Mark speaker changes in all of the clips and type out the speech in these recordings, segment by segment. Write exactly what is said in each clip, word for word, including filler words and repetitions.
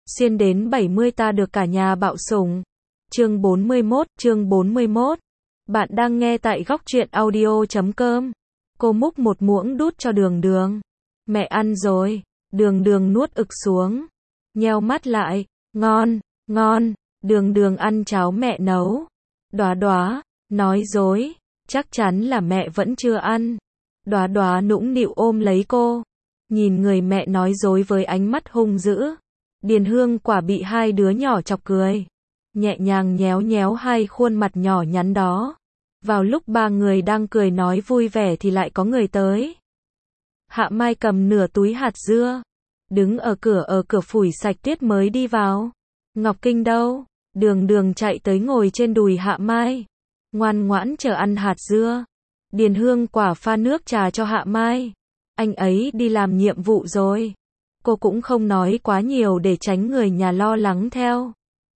Speaker 1: Xuyên đến bảy mươi ta được cả nhà bạo sủng. Chương bốn mươi mốt, chương bốn mươi mốt. Bạn đang nghe tại góc truyện audio chấm com. Cô múc một muỗng đút cho Đường Đường. Mẹ ăn rồi. Đường Đường nuốt ực xuống. Nheo mắt lại. Ngon, ngon. Đường Đường ăn cháo mẹ nấu. Đóa Đóa, nói dối. Chắc chắn là mẹ vẫn chưa ăn. Đóa Đóa nũng nịu ôm lấy cô. Nhìn người mẹ nói dối với ánh mắt hung dữ. Điền Hương Quả bị hai đứa nhỏ chọc cười. Nhẹ nhàng nhéo nhéo hai khuôn mặt nhỏ nhắn đó. Vào lúc ba người đang cười nói vui vẻ thì lại có người tới. Hạ Mai cầm nửa túi hạt dưa. Đứng ở cửa ở cửa phủi sạch tuyết mới đi vào. Ngọc Kinh đâu? Đường Đường chạy tới ngồi trên đùi Hạ Mai. Ngoan ngoãn chờ ăn hạt dưa. Điền Hương Quả pha nước trà cho Hạ Mai. Anh ấy đi làm nhiệm vụ rồi. Cô cũng không nói quá nhiều để tránh người nhà lo lắng theo.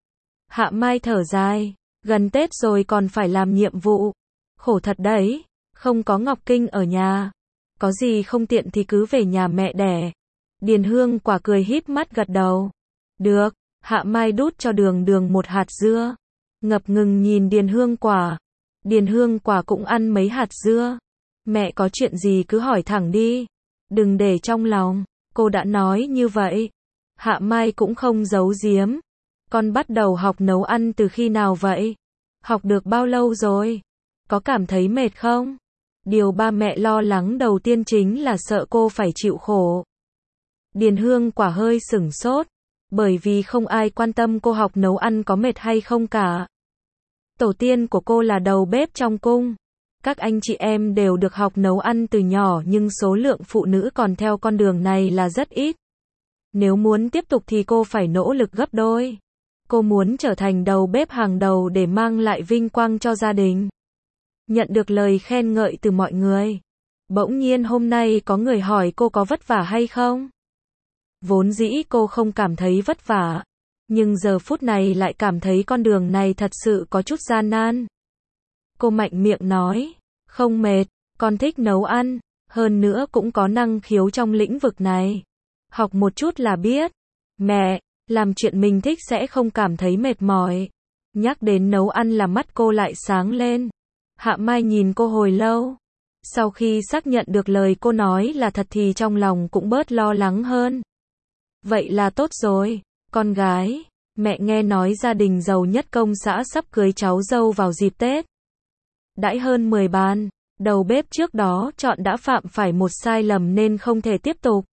Speaker 1: Hạ Mai thở dài. Gần Tết rồi còn phải làm nhiệm vụ. Khổ thật đấy. Không có Ngọc Kinh ở nhà. Có gì không tiện thì cứ về nhà mẹ đẻ. Điền Hương Quả cười híp mắt gật đầu. Được. Hạ Mai đút cho Đường Đường một hạt dưa. Ngập ngừng nhìn Điền Hương Quả. Điền Hương Quả cũng ăn mấy hạt dưa. Mẹ có chuyện gì cứ hỏi thẳng đi. Đừng để trong lòng. Cô đã nói như vậy. Hạ Mai cũng không giấu giếm. Con bắt đầu học nấu ăn từ khi nào vậy? Học được bao lâu rồi? Có cảm thấy mệt không? Điều ba mẹ lo lắng đầu tiên chính là sợ cô phải chịu khổ. Điền Hương Quả hơi sửng sốt. Bởi vì không ai quan tâm cô học nấu ăn có mệt hay không cả. Tổ tiên của cô là đầu bếp trong cung. Các anh chị em đều được học nấu ăn từ nhỏ nhưng số lượng phụ nữ còn theo con đường này là rất ít. Nếu muốn tiếp tục thì cô phải nỗ lực gấp đôi. Cô muốn trở thành đầu bếp hàng đầu để mang lại vinh quang cho gia đình. Nhận được lời khen ngợi từ mọi người. Bỗng nhiên hôm nay có người hỏi cô có vất vả hay không? Vốn dĩ cô không cảm thấy vất vả. Nhưng giờ phút này lại cảm thấy con đường này thật sự có chút gian nan. Cô mạnh miệng nói. Không mệt, con thích nấu ăn. Hơn nữa cũng có năng khiếu trong lĩnh vực này. Học một chút là biết. Mẹ, làm chuyện mình thích sẽ không cảm thấy mệt mỏi. Nhắc đến nấu ăn là mắt cô lại sáng lên. Hạ Mai nhìn cô hồi lâu. Sau khi xác nhận được lời cô nói là thật thì trong lòng cũng bớt lo lắng hơn. Vậy là tốt rồi, con gái. Mẹ nghe nói gia đình giàu nhất công xã sắp cưới cháu dâu vào dịp Tết. Đãi hơn mười bàn. Đầu bếp trước đó chọn đã phạm phải một sai lầm nên không thể tiếp tục.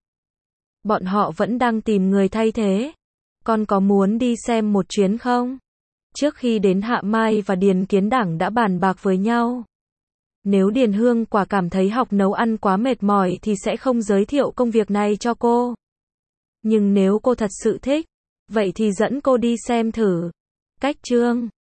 Speaker 1: Bọn họ vẫn đang tìm người thay thế. Con có muốn đi xem một chuyến không? Trước khi đến Hạ Mai và Điền Kiến Đảng đã bàn bạc với nhau. Nếu Điền Hương Quả cảm thấy học nấu ăn quá mệt mỏi thì sẽ không giới thiệu công việc này cho cô. Nhưng nếu cô thật sự thích, vậy thì dẫn cô đi xem thử. Cách chương